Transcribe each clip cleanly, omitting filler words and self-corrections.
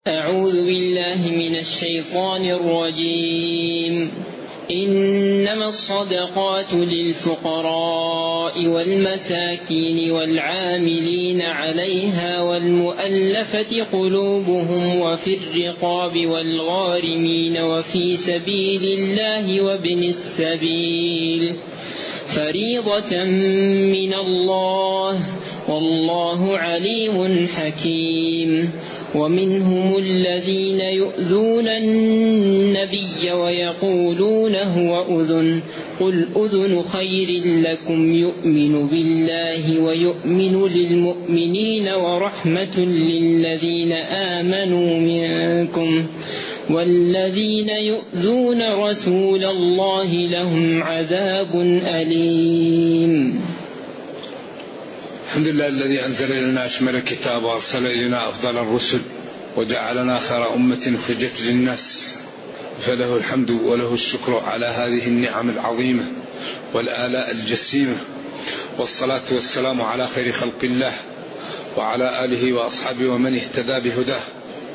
أعوذ بالله من الشيطان الرجيم. إنما الصدقات للفقراء والمساكين والعاملين عليها والمؤلفة قلوبهم وفي الرقاب والغارمين وفي سبيل الله وابن السبيل فريضة من الله والله عليم حكيم. ومنهم الذين يؤذون النبي ويقولون هو أذن قل أذن خير لكم يؤمن بالله ويؤمن للمؤمنين ورحمة للذين آمنوا منكم والذين يؤذون رسول الله لهم عذاب أليم. الحمد لله الذي أنزل إلينا أشمل الكتاب وأرسل إلينا أفضل الرسل وجعلنا خير أمة أخرجت للناس، فله الحمد وله الشكر على هذه النعم العظيمة والآلاء الجسيمة، والصلاة والسلام على خير خلق الله وعلى آله وأصحابه ومن اهتدى بهداه.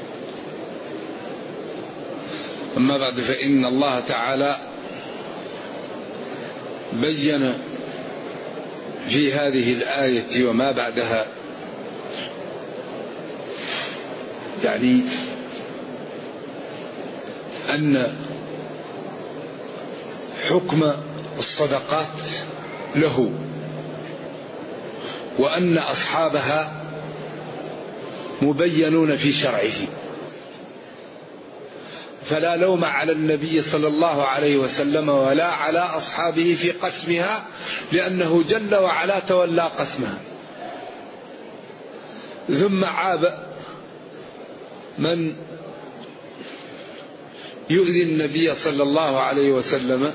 أما بعد، فإن الله تعالى بين في هذه الآية وما بعدها يعني أن حكم الصدقات له وأن أصحابها مبينون في شرعه، فلا لوم على النبي صلى الله عليه وسلم ولا على أصحابه في قسمها، لأنه جل وعلا تولى قسمها. ثم عاب من يؤذي النبي صلى الله عليه وسلم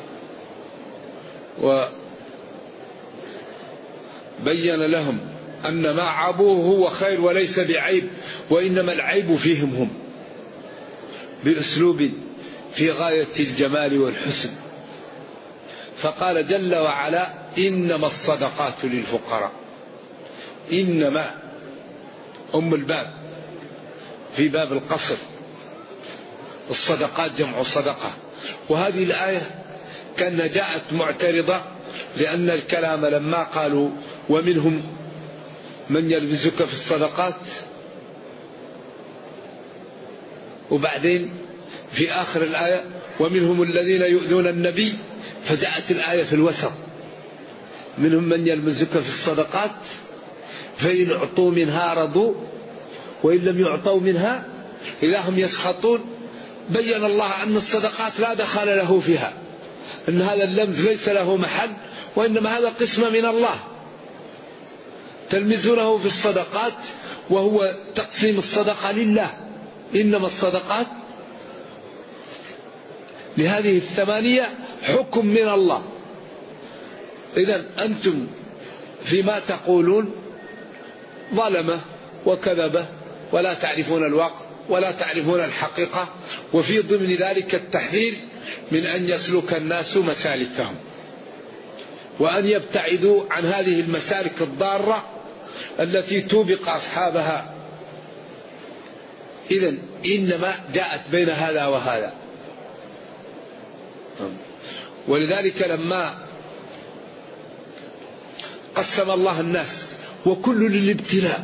وبين لهم أن ما عابوه هو خير وليس بعيب، وإنما العيب فيهم هم، بأسلوب في غاية الجمال والحسن. فقال جل وعلا: إنما الصدقات للفقراء. إنما أم الباب في باب القصر، الصدقات جمع صدقة. وهذه الآية كان جاءت معترضة، لأن الكلام لما قالوا ومنهم من يلبسك في الصدقات، وبعدين في آخر الآية ومنهم الذين يؤذون النبي، فجاءت الآية في الوسط: منهم من يلمزك في الصدقات فإن أعطوا منها رضوا وإن لم يعطوا منها إذا هم يسخطون. بين الله أن الصدقات لا دخل له فيها، أن هذا اللمز ليس له محل، وإنما هذا قسم من الله تلمزونه في الصدقات، وهو تقسيم الصدقة لله. إنما الصدقات لهذه الثمانية حكم من الله. إذن أنتم فيما تقولون ظلمة وكذبة ولا تعرفون الواقع ولا تعرفون الحقيقة، وفي ضمن ذلك التحذير من أن يسلك الناس مسالكهم وأن يبتعدوا عن هذه المسالك الضارة التي توبق أصحابها. إذن إنما جاءت بين هذا وهذا. ولذلك لما قسم الله الناس وكل للابتلاء،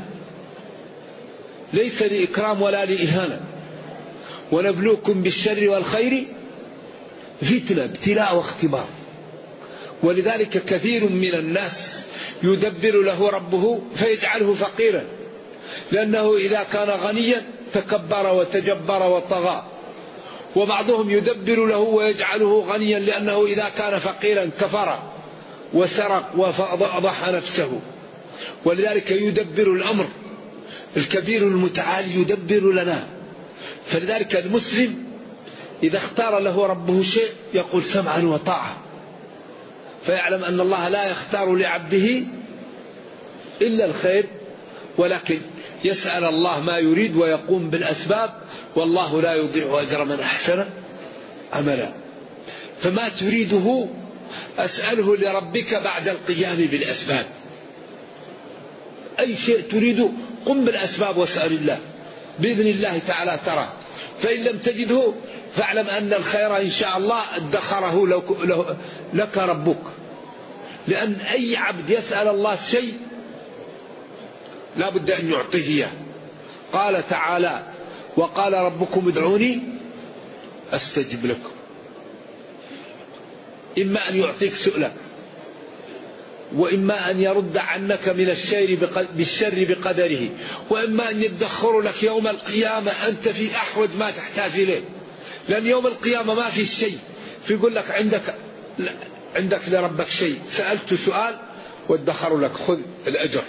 ليس لإكرام ولا لإهانة، ونبلوكم بالشر والخير فتنة، ابتلاء واختبار. ولذلك كثير من الناس يدبر له ربه فيجعله فقيرا، لأنه إذا كان غنيا تكبر وتجبر وطغى، وبعضهم يدبر له ويجعله غنيا لأنه إذا كان فقيرا كفر وسرق وفضح نفسه. ولذلك يدبر الأمر الكبير المتعالي، يدبر لنا. فلذلك المسلم إذا اختار له ربه شيء يقول سمعا وطاعة، فيعلم أن الله لا يختار لعبده إلا الخير، ولكن يسأل الله ما يريد ويقوم بالأسباب، والله لا يضيع أجر من أحسن عملا. فما تريده أسأله لربك بعد القيام بالأسباب. أي شيء تريده قم بالأسباب واسأل الله. بإذن الله تعالى تراه. فإن لم تجده فاعلم أن الخير إن شاء الله ادخره لك ربك. لأن أي عبد يسأل الله شيء لا بد أن يعطيه إياه. قال تعالى: وقال ربكم ادعوني أستجب لكم. إما أن يعطيك سؤلك، وإما أن يرد عنك من بالشر بقدره، وإما أن يدخر لك يوم القيامة أنت في أحوج ما تحتاج إليه. لأن يوم القيامة ما في شيء، فيقول لك عندك لربك شيء، سألت سؤال وادخر لك، خذ الأجر.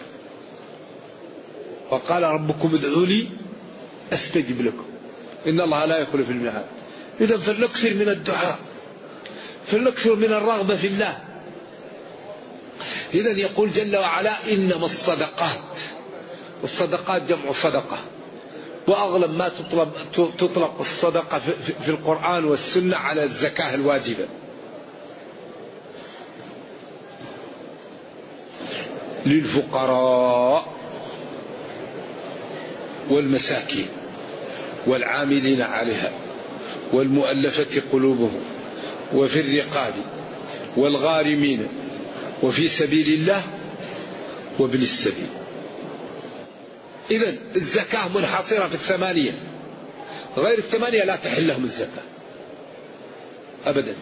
وقال ربكم ادعوني أستجب لكم إن الله لا يخلف الميعاد. إذا فلنكثر من الدعاء، فلنكثر من الرغبة في الله. إذا يقول جل وعلا: إنما الصدقات. الصدقات جمع صدقة، وأغلب ما تطلق الصدقة في القرآن والسنة على الزكاة الواجبة. للفقراء والمساكين والعاملين عليها والمؤلفة قلوبهم وفي الرقاب والغارمين وفي سبيل الله وابن السبيل. إذن الزكاة منحصرة في 8، غير 8 لا تحل لهم الزكاة أبدا.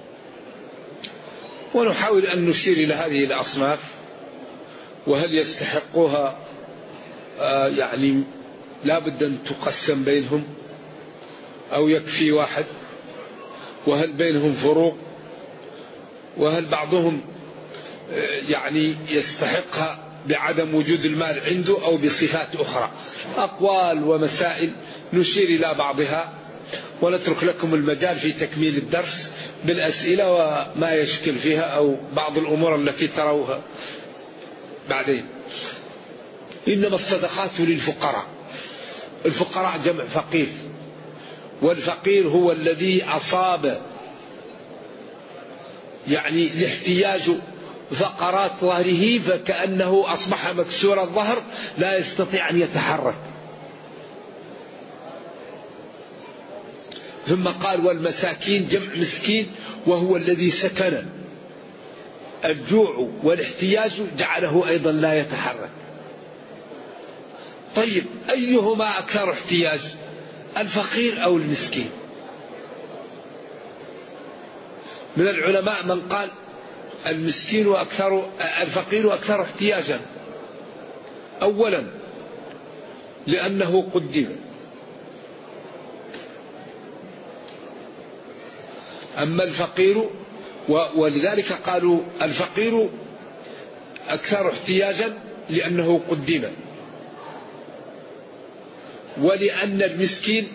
ونحاول أن نشير إلى هذه الأصناف، وهل يستحقوها يعني لا بد أن تقسم بينهم أو يكفي واحد، وهل بينهم فروق، وهل بعضهم يعني يستحقها بعدم وجود المال عنده أو بصفات أخرى. أقوال ومسائل نشير إلى بعضها، ونترك لكم المجال في تكميل الدرس بالأسئلة وما يشكل فيها أو بعض الأمور التي تروها بعدين. إنما الصدقات للفقراء. الفقراء جمع فقير، والفقير هو الذي أصاب يعني الاحتياج فقرات ظهره، فكأنه أصبح مكسور الظهر لا يستطيع أن يتحرك. ثم قال: والمساكين جمع مسكين، وهو الذي سكن الجوع والاحتياج جعله أيضا لا يتحرك. طيب أيهما أكثر احتياج، الفقير أو المسكين؟ من العلماء من قال المسكين الفقير أكثر احتياجا. أولا لأنه قدم، أما الفقير ولذلك قالوا الفقير أكثر احتياجا لأنه قدم، ولأن المسكين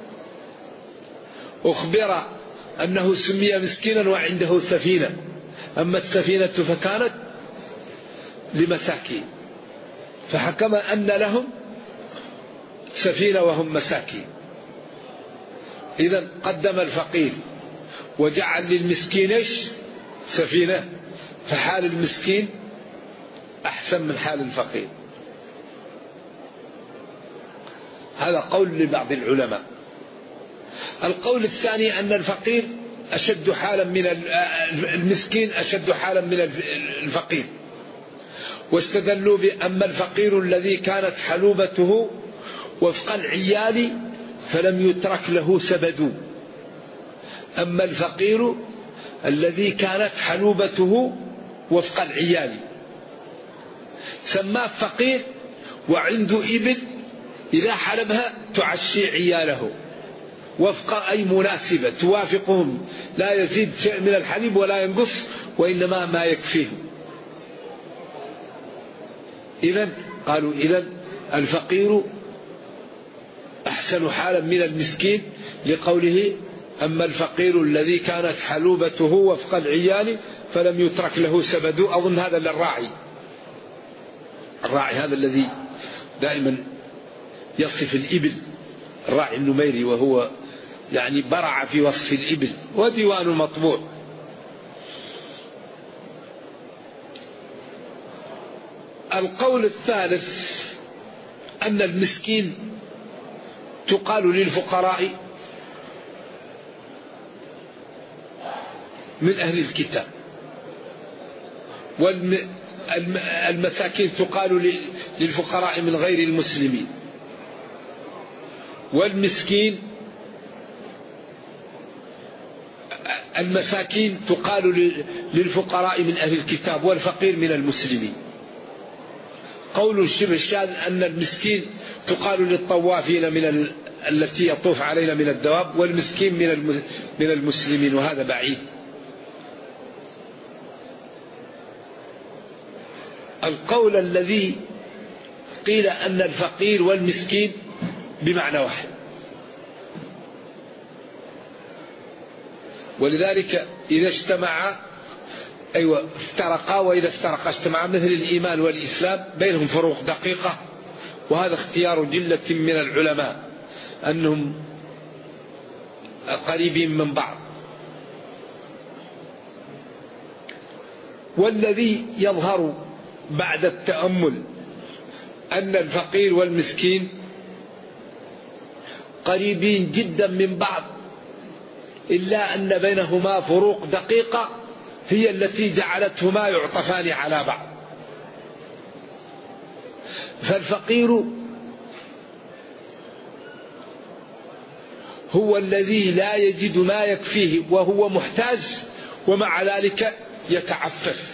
أخبر أنه سمي مسكينا وعنده سفينة، أما السفينة فكانت لمساكين، فحكم أن لهم سفينة وهم مساكين. إذن قدم الفقير وجعل للمسكين سفينة، فحال المسكين أحسن من حال الفقير. هذا قول لبعض العلماء. القول الثاني أن الفقير أشد حالا من المسكين، أشد حالا من الفقير، واستدلوا بأما الفقير الذي كانت حلوبته وفق العيال فلم يترك له سبد، أما الفقير الذي كانت حلوبته وفق العيال سماه فقير، وعنده إبل إذا حلبها تعشي عياله وفق أي مناسبة توافقهم، لا يزيد شيء من الحليب ولا ينقص، وإنما ما يكفيهم. إذن قالوا الفقير أحسن حالا من المسكين، لقوله أما الفقير الذي كانت حلوبته وفق العيال فلم يترك له سبد. أظن هذا للراعي، الراعي هذا الذي دائما يصف الإبل، الراعي النميري، وهو يعني برع في وصف الإبل، وديوان مطبوع. القول الثالث أن المسكين تقال للفقراء من أهل الكتاب، والمساكين تقال للفقراء من غير المسلمين، المساكين تقال للفقراء من أهل الكتاب، والفقير من المسلمين. قول شبه الشاذ أن المسكين تقال للطوافين التي يطوف علينا من الدواب، والمسكين من المسلمين، وهذا بعيد. القول الذي قيل أن الفقير والمسكين بمعنى واحد، ولذلك إذا اجتمعا افترقا، وإذا افترقا اجتمعا، مثل الإيمان والإسلام بينهم فروق دقيقة، وهذا اختيار جلة من العلماء أنهم قريبين من بعض. والذي يظهر بعد التأمل أن الفقير والمسكين قريبين جدا من بعض، إلا أن بينهما فروق دقيقة هي التي جعلتهما يعطفان على بعض. فالفقير هو الذي لا يجد ما يكفيه وهو محتاج، ومع ذلك يتعفف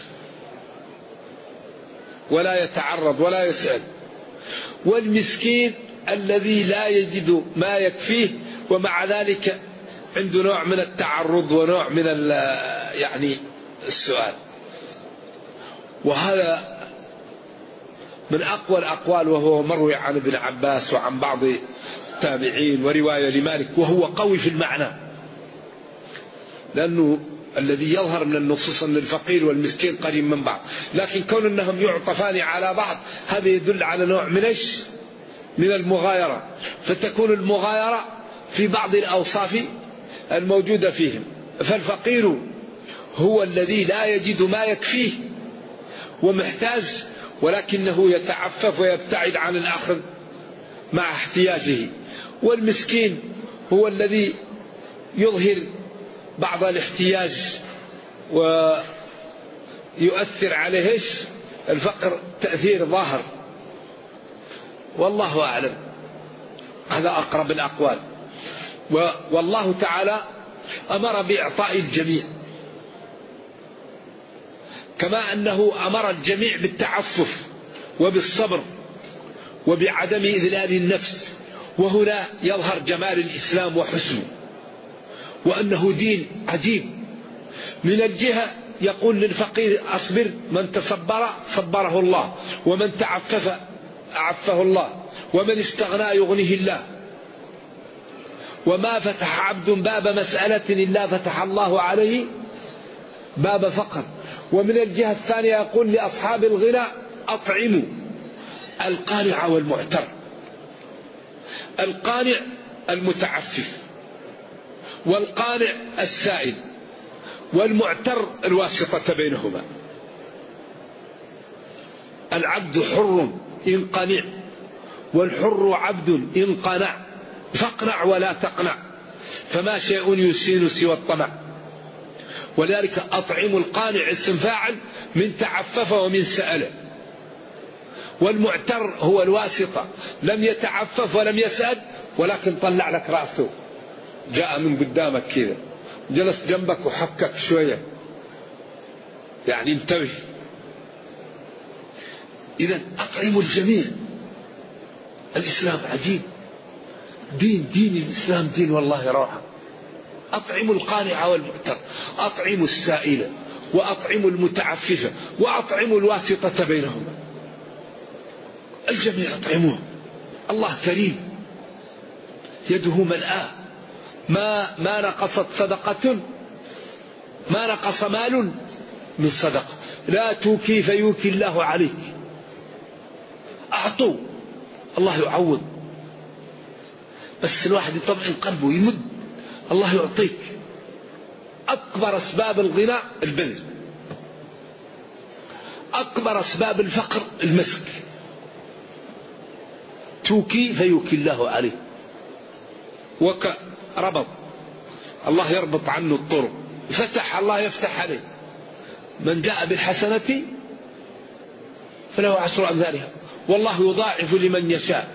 ولا يتعرض ولا يسأل. والمسكين الذي لا يجد ما يكفيه ومع ذلك عنده نوع من التعرض ونوع من السؤال. وهذا من أقوى الأقوال، وهو مروي عن ابن عباس وعن بعض التابعين، ورواية لمالك، وهو قوي في المعنى، لأنه الذي يظهر من النصوص أن الفقير والمسكين قريب من بعض، لكن كون أنهم يعطفان على بعض هذا يدل على نوع من المغايرة، فتكون المغايرة في بعض الأوصاف الموجودة فيهم. فالفقير هو الذي لا يجد ما يكفيه ومحتاج، ولكنه يتعفف ويبتعد عن الآخر مع احتياجه. والمسكين هو الذي يظهر بعض الاحتياج ويؤثر عليه الفقر تأثير ظاهر، والله أعلم. هذا أقرب الأقوال. والله تعالى أمر بإعطاء الجميع، كما أنه أمر الجميع بالتعفف وبالصبر وبعدم إذلال النفس. وهنا يظهر جمال الإسلام وحسنه، وأنه دين عجيب. من الجهة يقول للفقير أصبر، من تصبر صبره الله، ومن تعفف أعفه الله، ومن استغنى يغنيه الله. وما فتح عبد باب مسألة إلا فتح الله عليه باب فقر. ومن الجهة الثانية يقول لأصحاب الغنى أطعموا القانع والمعتر. القانع المتعفف، والقانع السائل، والمعتر الواسطة بينهما. العبد حر إن قنع، والحر عبد إن قنع، فاقنع ولا تقنع، فما شيء يسين سوى الطمع. ولذلك أطعم القانع اسم فاعل من تعفف ومن سأل. والمعتر هو الواسطة، لم يتعفف ولم يسأل، ولكن طلع لك رأسه، جاء من قدامك كذا، جلس جنبك وحكك شوية، يعني انتبه. إذن أطعموا الجميع. الإسلام عجيب، دين الإسلام دين والله روعة. أطعموا القانع والمعتر، أطعموا السائل، وأطعموا المتعفف، وأطعموا الواسطة بينهما. الجميع أطعموه. الله كريم، يده ملآه، ما نقصت صدقة، ما نقص مال من صدقة. لا توكي فيوكي الله عليك. أعطوا الله يعوض، بس الواحد يطمئن قلبه يمد، الله يعطيك. أكبر أسباب الغنى البذل، أكبر أسباب الفقر المسك. توكي فيوكي الله عليه. وكربط، الله يربط عنه الطرق، فتح الله يفتح عليه. من جاء بالحسنة فله 10 أمثالها والله يضاعف لمن يشاء.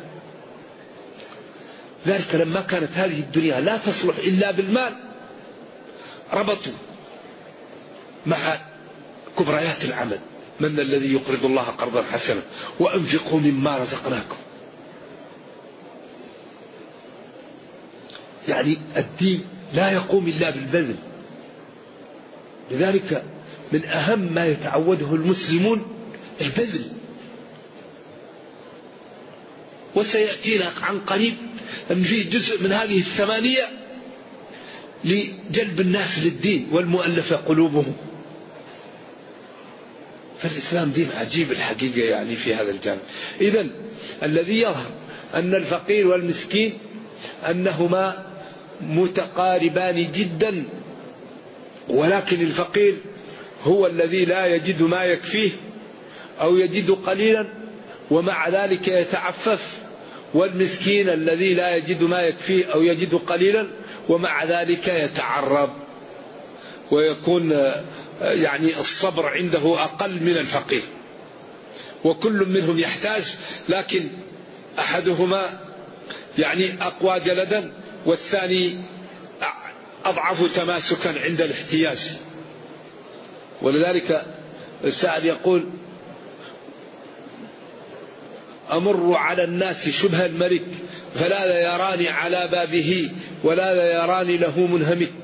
ذلك لما كانت هذه الدنيا لا تصلح إلا بالمال ربطوا مع كبريات العمل. من الذي يقرض الله قرضا حسنا وأنفقوا مما رزقناكم. يعني الدين لا يقوم إلا بالبذل. لذلك من أهم ما يتعوده المسلمون البذل. وسيأتينا عن قريب أن في جزء من هذه 8 لجلب الناس للدين والمؤلفة قلوبهم. فالإسلام دين عجيب الحقيقة يعني في هذا الجانب. إذن الذي يظهر أن الفقير والمسكين أنهما متقاربان جدا، ولكن الفقير هو الذي لا يجد ما يكفيه أو يجد قليلا ومع ذلك يتعفف، والمسكين الذي لا يجد ما يكفيه أو يجد قليلا ومع ذلك يتعرض ويكون يعني الصبر عنده أقل من الفقير. وكل منهم يحتاج، لكن أحدهما يعني أقوى جلدا والثاني أضعف تماسكا عند الاحتياج. ولذلك السائل يقول: أمر على الناس شبه الملك فلا يراني على بابه ولا يراني له منهمك.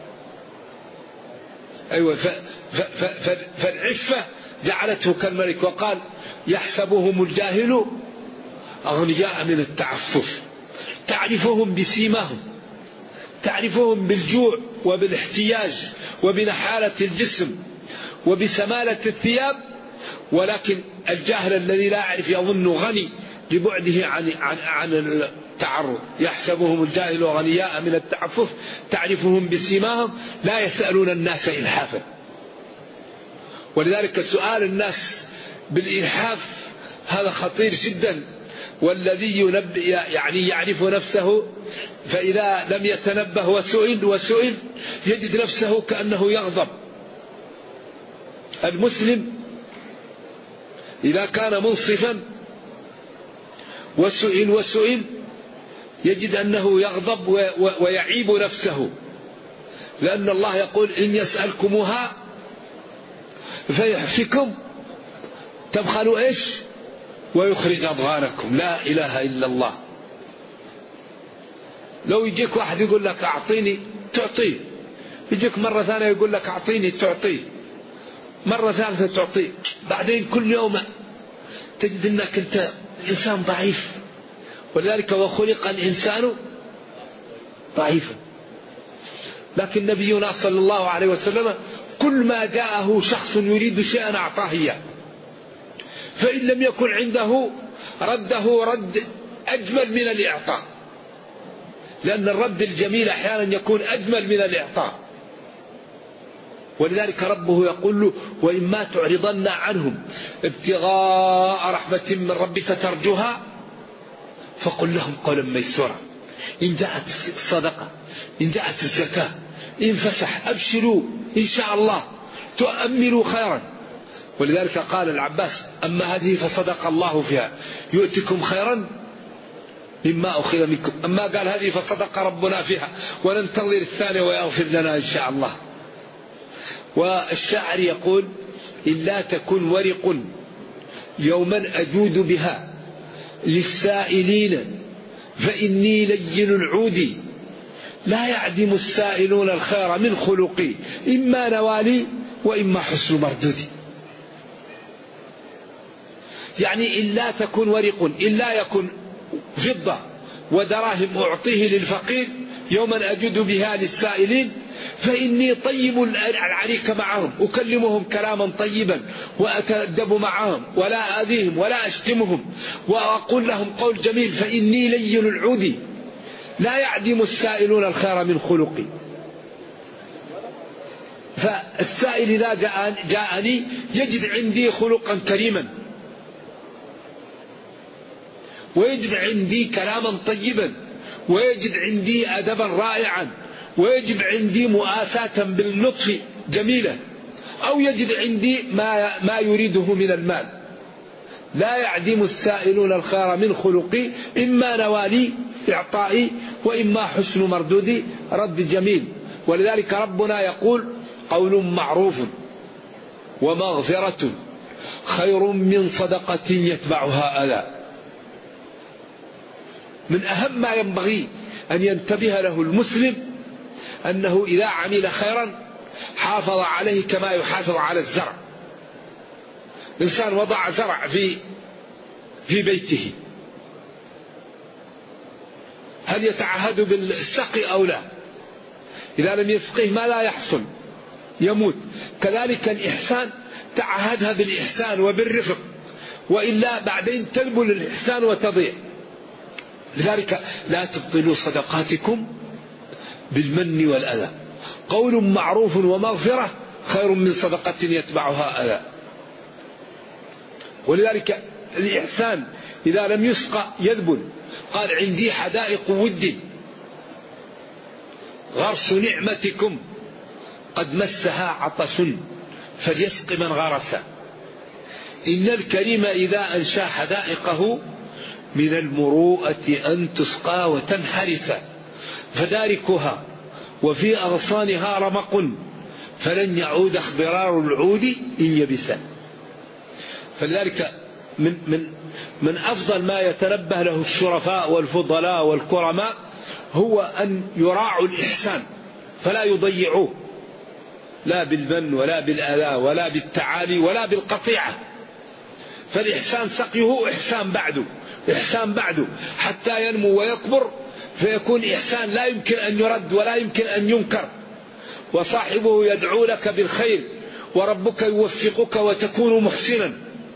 أيوة، فالعفة جعلته كالملك. وقال: يحسبهم الجاهل أغنياء من التعفف. تعرفهم بسيماهم، تعرفهم بالجوع وبالاحتياج وبنحالة الجسم وبسمالة الثياب، ولكن الجاهل الذي لا يعرف يظن غني لبعده عن التعرض. يحسبهم الجاهل غنياء من التعفف تعرفهم بسيماهم لا يسألون الناس إلحافا. ولذلك سؤال الناس بالإلحاف هذا خطير جدا. والذي يعني يعرف نفسه فإذا لم يتنبه وسئل يجد نفسه كأنه يغضب. المسلم إذا كان منصفا وسئل يجد أنه يغضب ويعيب نفسه، لأن الله يقول: إن يسألكموها فيحفكم تبخلوا إيش ويخرج أضغانكم. لا إله إلا الله. لو يجيك واحد يقول لك أعطيني تعطيه، يجيك مرة ثانية يقول لك أعطيني تعطيه، مرة ثالثة تعطيه، بعدين كل يوم تجد أنك أنت إنسان ضعيف. ولذلك وخلق الإنسان ضعيفا. لكن نبينا صلى الله عليه وسلم كل ما جاءه شخص يريد شيئا أعطاه إياه، فإن لم يكن عنده رده رد أجمل من الإعطاء، لأن الرد الجميل أحيانا يكون أجمل من الإعطاء. ولذلك ربه يقول له: وإما تعرضن عنهم ابتغاء رحمة من ربك ترجوها فقل لهم قولا ميسورا. إن جاءت الصدقة، إن جاءت الزكاة، إن فسح، أبشروا إن شاء الله تؤملوا خيرا. ولذلك قال العباس: أما هذه فصدق الله فيها يؤتكم خيرا مما أخذ منكم. أما قال هذه فصدق ربنا فيها وننتظر الثانية ويغفر لنا إن شاء الله. والشاعر يقول: إلا تكن ورق يوما أجود بها للسائلين فإني لين العود لا يعدم السائلون الخير من خلقي إما نوالي وإما حسن مردودي. يعني إلا تكن ورق، إلا يكن فضة ودراهم أعطيه للفقير يوما أجد بها للسائلين فإني طيب العريك معهم، أكلمهم كلاما طيبا وأتأدب معهم ولا أذيهم ولا أشتمهم وأقول لهم قول جميل، فإني لين العود لا يعدم السائلون الخير من خلقي. فالسائل إذا جاءني يجد عندي خلقا كريما ويجد عندي كلاما طيبا ويجد عندي أدبا رائعا، ويجد عندي مؤاساة باللطف جميلة، أو يجد عندي ما يريده من المال. لا يعدم السائلون الخير من خلقي، إما نوالي إعطائي وإما حسن مردودي رد جميل. ولذلك ربنا يقول: قول معروف ومغفرة خير من صدقة يتبعها أذى. من أهم ما ينبغي أن ينتبه له المسلم أنه إذا عمل خيرا حافظ عليه كما يحافظ على الزرع. إنسان وضع زرع في بيته، هل يتعهد بالسقي أو لا؟ إذا لم يسقيه ما لا يحصل؟ يموت. كذلك الإحسان تعهدها بالإحسان وبالرفق، وإلا بعدين تذبل الإحسان وتضيع. لذلك لا تبطلوا صدقاتكم بالمن والأذى. قول معروف ومغفرة خير من صدقة يتبعها أذى. ولذلك الإحسان إذا لم يسقى يذبل. قال: عندي حدائق ود غرس نعمتكم قد مسها عطش فليسق من غرس. إن الكريم إذا أنشى حدائقه من المروءة أن تسقى وتنحرس، فداركها وفي أغصانها رمق فلن يعود اخضرار العود إن يبسا. فلذلك من أفضل ما يتنبه له الشرفاء والفضلاء والكرماء هو أن يراعوا الإحسان فلا يضيعوه، لا بالمن ولا بالأذى ولا بالتعالي ولا بالقطيعة. فالإحسان سقيه إحسان بعده حتى ينمو ويكبر، فيكون إحسان لا يمكن أن يرد ولا يمكن أن ينكر، وصاحبه يدعو لك بالخير وربك يوفقك وتكون محسنا.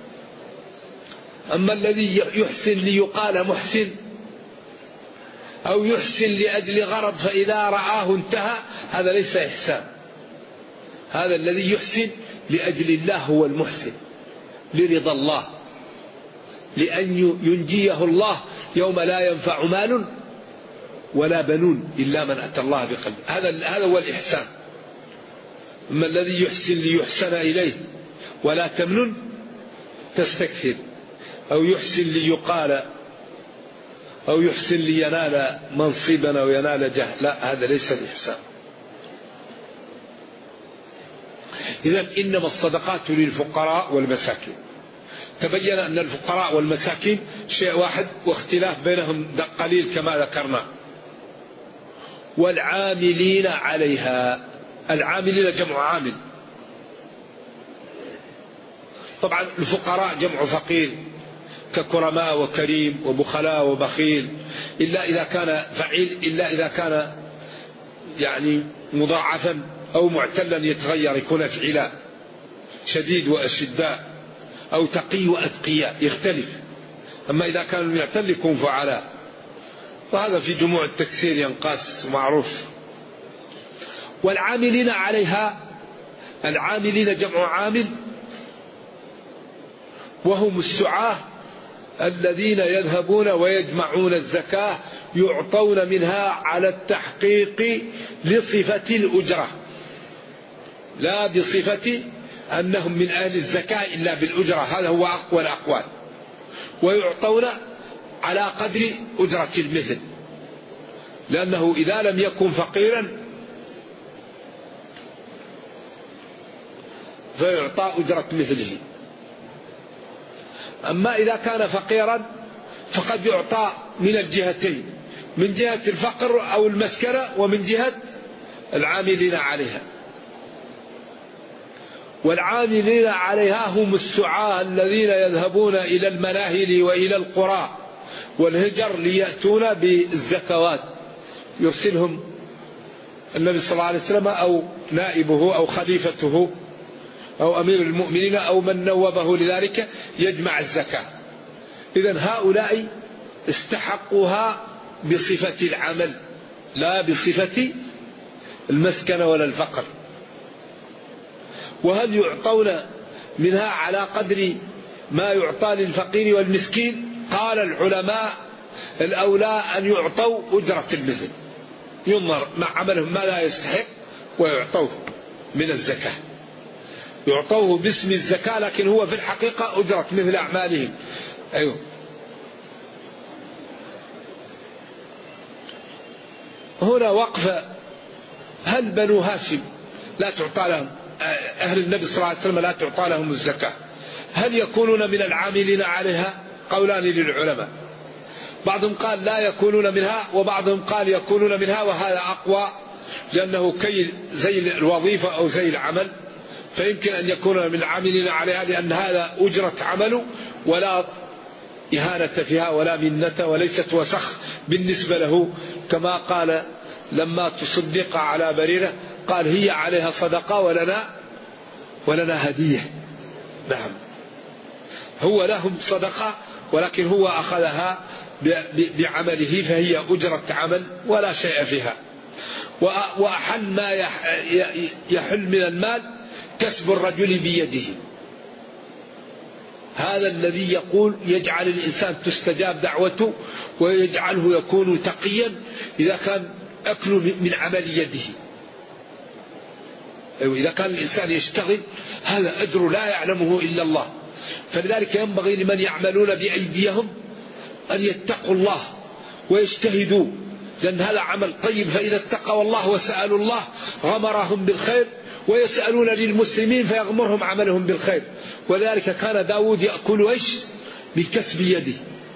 أما الذي يحسن ليقال محسن أو يحسن لأجل غرض فإذا رآه انتهى، هذا ليس إحسان. هذا الذي يحسن لأجل الله هو المحسن، لرضا الله، لأن ينجيه الله يوم لا ينفع مال ولا بنون إلا من أتى الله بقلب. هذا هو الإحسان. أما الذي يحسن ليحسن إليه ولا تمنن تستكثر، أو يحسن ليقال، أو يحسن لينال منصبا أو ينال جاه، لا، هذا ليس الإحسان. إذن إنما الصدقات للفقراء والمساكين. تبين أن الفقراء والمساكين شيء واحد واختلاف بينهم قليل كما ذكرنا. والعاملين عليها، العاملين جمع عامل. طبعا الفقراء جمع فقير ككرماء وكريم وبخلاء وبخيل، إلا إذا كان فعيل، إلا إذا كان يعني مضاعفا أو معتلا يتغير يكون فعلاء، شديد وأشداء، أو تقي وأتقياء يختلف. أما إذا كان المعتل يكون فعلاء، وهذا في جموع التكسير ينقاس معروف. والعاملين عليها، العاملين جمع عامل، وهم السعاة الذين يذهبون ويجمعون الزكاة يعطون منها على التحقيق لصفة الأجرة، لا بصفة أنهم من أهل الزكاة إلا بالأجرة، هذا هو أقوى الأقوال. ويعطون على قدر أجرة المثل، لأنه إذا لم يكن فقيرا فيعطى أجرة مثله. أما إذا كان فقيرا فقد يعطى من الجهتين، من جهة الفقر أو المسكنة ومن جهة العاملين عليها. والعاملين عليها هم السعاة الذين يذهبون إلى المناهل وإلى القرى والهجر ليأتون بالزكوات، يرسلهم النبي صلى الله عليه وسلم أو نائبه أو خليفته أو أمير المؤمنين أو من نوبه لذلك يجمع الزكاة. إذن هؤلاء استحقوها بصفة العمل لا بصفة المسكن ولا الفقر. وهل يعطون منها على قدر ما يعطى للفقير والمسكين؟ قال العلماء الأولى أن يعطوا أجرة المثل، ينظر مع عملهم ما لا يستحق ويعطوه من الزكاة، يعطوه باسم الزكاة لكن هو في الحقيقة أجرة مثل أعمالهم. أيوه. هنا وقفة، هل بنو هاشم لا تعطى لهم، أهل النبي صلى الله عليه وسلم لا تعطى لهم الزكاة، هل يكونون من العاملين عليها؟ قولان للعلماء، بعضهم قال لا يكونون منها، وبعضهم قال يكونون منها، وهذا أقوى لأنه كي زي الوظيفة أو زي العمل، فيمكن أن يكون من العاملين عليها لأن هذا أجرة عمله ولا إهانة فيها ولا منة وليست وسخ بالنسبة له، كما قال لما تصدق على بريرة قال هي عليها صدقة ولنا هدية. نعم، هو لهم صدقة ولكن هو أخذها بعمله فهي أجرة عمل ولا شيء فيها. وأحل ما يحل من المال كسب الرجل بيده، هذا الذي يقول يجعل الإنسان تستجاب دعوته ويجعله يكون تقيا إذا كان أكل من عمل يده. إذا كان الإنسان يشتغل هذا أجر لا يعلمه إلا الله، فلذلك ينبغي لمن يعملون بأيديهم أن يتقوا الله ويجتهدوا، لأن هذا عمل طيب، فإذا اتقوا الله وسألوا الله غمرهم بالخير، ويسألون للمسلمين فيغمرهم عملهم بالخير. ولذلك كان داود يأكل إيش؟ بكسب يده،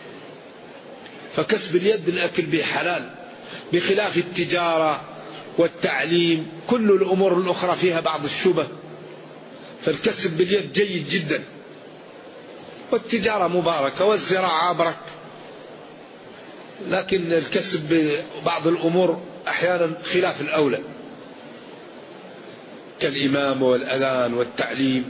فكسب اليد الأكل به حلال، بخلاف التجارة والتعليم كل الأمور الأخرى فيها بعض الشبه، فالكسب باليد جيد جدا، والتجارة مباركة والزراعة برك، لكن الكسب ببعض الأمور أحيانا خلاف الأولى كالإمام والأذان والتعليم،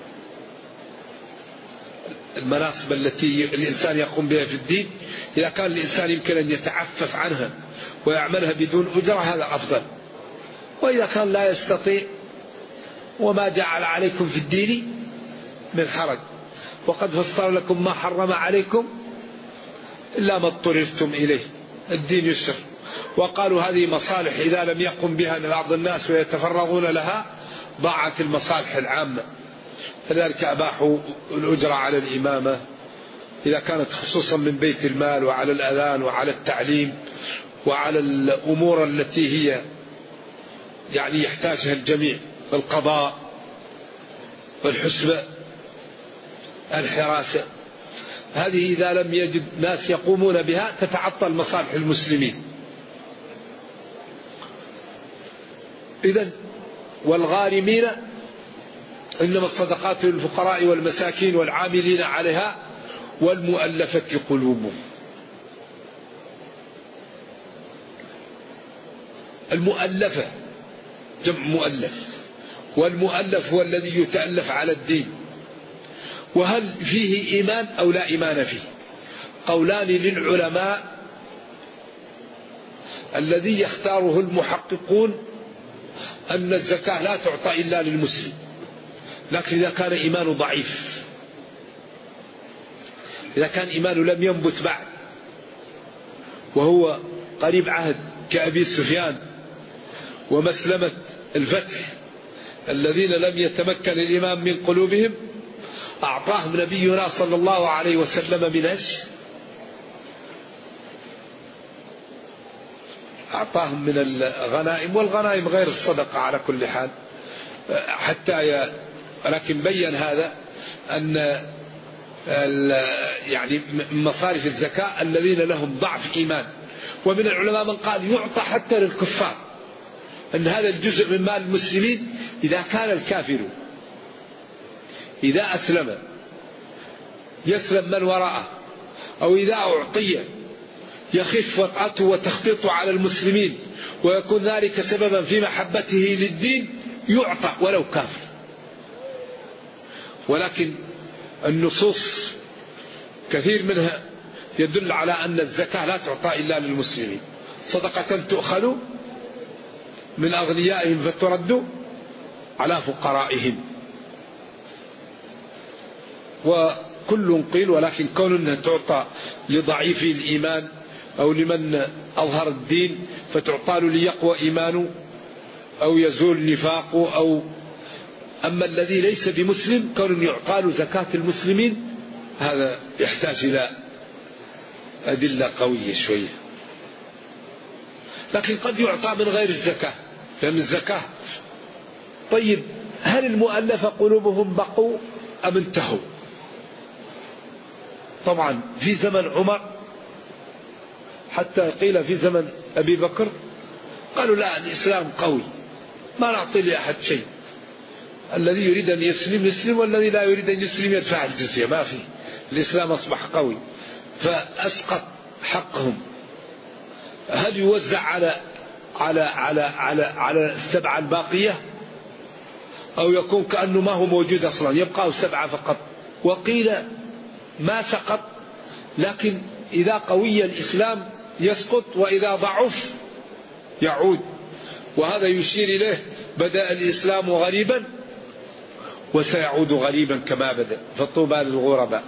المناصب التي الإنسان يقوم بها في الدين، إذا كان الإنسان يمكن أن يتعفف عنها ويعملها بدون أجرة هذا أفضل. وإذا كان لا يستطيع وما جعل عليكم في الدين من حرج، وقد فسر لكم ما حرم عليكم إلا ما اضطررتم إليه، الدين يسر. وقالوا هذه مصالح إذا لم يقم بها بعض الناس ويتفرغون لها ضاعت المصالح العامة، فذلك أباحوا الأجرة على الإمامة إذا كانت خصوصا من بيت المال، وعلى الأذان وعلى التعليم وعلى الأمور التي هي يعني يحتاجها الجميع، القضاء والحسبة الحراسة، هذه إذا لم يجد ناس يقومون بها تتعطل مصالح المسلمين. إذن والغارمين إنما الصدقات للفقراء والمساكين والعاملين عليها والمؤلفة قلوبهم. المؤلفة جمع مؤلف، والمؤلف هو الذي يتألف على الدين. وهل فيه إيمان أو لا إيمان فيه؟ قولان للعلماء، الذي يختاره المحققون أن الزكاة لا تعطى إلا للمسلم، لكن إذا كان إيمانه ضعيف، إذا كان إيمانه لم ينبت بعد وهو قريب عهد كأبي سفيان ومسلمة الفتح الذين لم يتمكن الإيمان من قلوبهم، أعطاهم نبينا صلى الله عليه وسلم من أعطاهم من الغنائم، والغنائم غير الصدقة على كل حال، لكن بين هذا أن يعني مصارف الزكاة الذين لهم ضعف إيمان. ومن العلماء من قال يعطى حتى للكفار، أن هذا الجزء من مال المسلمين إذا كان الكافر إذا أسلم يسلم من وراءه، أو إذا أعطي يخف وطأته وتخطيطه على المسلمين ويكون ذلك سببا في محبته للدين يعطى ولو كافر. ولكن النصوص كثير منها يدل على أن الزكاة لا تعطى إلا للمسلمين، صدقة تؤخذ من أغنيائهم فترد على فقرائهم. كل قيل، ولكن كون أنها تعطى لضعيف الإيمان أو لمن أظهر الدين فتعطى له ليقوى إيمانه أو يزول نفاقه، أو أما الذي ليس بمسلم كون يعطى له زكاة المسلمين هذا يحتاج إلى أدلة قوية شوية. لكن قد يعطى من غير الزكاة، لأن الزكاة. طيب هل المؤلف قلوبهم بقوا أم انتهوا؟ طبعا في زمن عمر، حتى قيل في زمن أبي بكر، قالوا لا الإسلام قوي ما نعطي لأحد شيء، الذي يريد أن يسلم يسلم والذي لا يريد أن يسلم يدفع الجزية، ما في، الإسلام أصبح قوي فأسقط حقهم. هل يوزع على السبعة الباقية أو يكون كأنه ما هو موجود أصلا يبقى 7 فقط؟ وقيل ما سقط، لكن إذا قوي الإسلام يسقط وإذا ضعف يعود، وهذا يشير إليه بدأ الإسلام غريبا وسيعود غريبا كما بدأ، فطوبى للغرباء.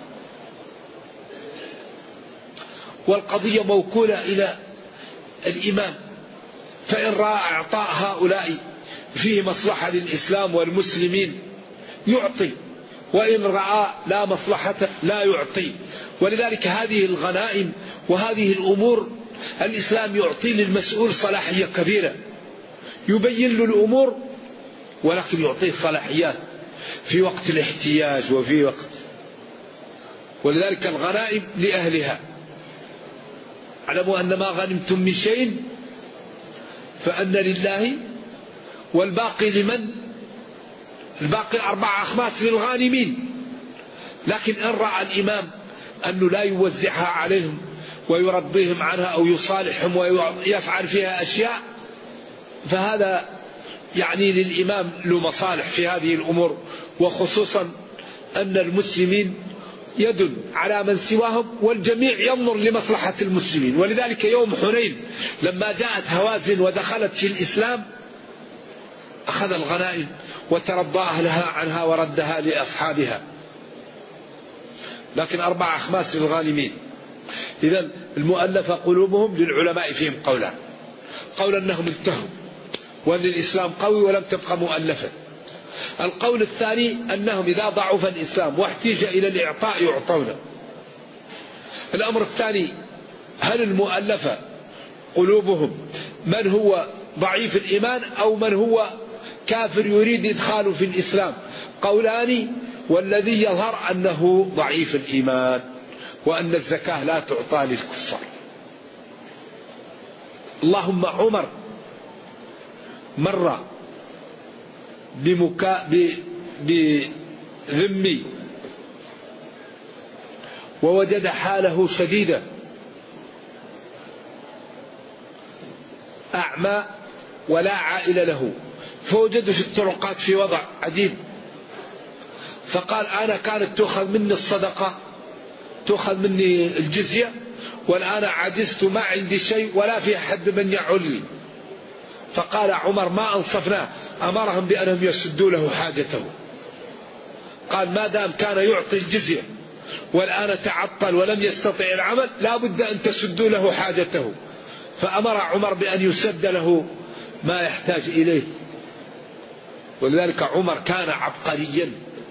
والقضية موكولة إلى الإمام، فإن رأى إعطاء هؤلاء فيه مصلحة للإسلام والمسلمين يعطي، وإن رأى لا مصلحة لا يعطي. ولذلك هذه الغنائم وهذه الأمور الإسلام يعطي للمسؤول صلاحية كبيرة، يبين له الأمور ولكن يعطيه صلاحيات في وقت الاحتياج وفي وقت. ولذلك الغنائم لأهلها. اعلموا أن ما غنمتم من شيء فأن لله والباقي لمن؟ الباقي 4 أخماس للغانمين. لكن إن رأى الإمام أنه لا يوزعها عليهم ويرضيهم عنها أو يصالحهم ويفعل فيها أشياء، فهذا يعني للإمام له مصالح في هذه الأمور، وخصوصا أن المسلمين يد على من سواهم والجميع ينظر لمصلحة المسلمين. ولذلك يوم حنين لما جاءت هوازن ودخلت في الإسلام أخذ الغنائم وترضى أهلها عنها وردها لأصحابها، لكن 4 أخماس للغانمين. إذن المؤلفة قلوبهم للعلماء فيهم قولان: قول أنهم انتهوا وأن الإسلام قوي ولم تبقى مؤلفة. القول الثاني أنهم إذا ضعف الإسلام واحتاج إلى الإعطاء يعطون. الأمر الثاني: هل المؤلفة قلوبهم من هو ضعيف الإيمان أو من هو كافر يريد إدخاله في الإسلام؟ قولان، والذي يظهر أنه ضعيف الإيمان وأن الزكاة لا تعطى للكفار. اللهم عمر مر بذمي ووجد حاله شديدة، أعمى ولا عائل له، فوجده في الطرقات في وضع عجيب، فقال: أنا كانت تأخذ مني الصدقة، تأخذ مني الجزية، والآن عجزت ما عندي شيء ولا في أحد من يعلي. فقال عمر: ما أنصفنا، أمرهم بأنهم يسدوا له حاجته. قال: ما دام كان يعطي الجزية والآن تعطل ولم يستطع العمل لا بد أن تسدوا له حاجته. فأمر عمر بأن يسد له ما يحتاج إليه. ولذلك عمر كان عبقريا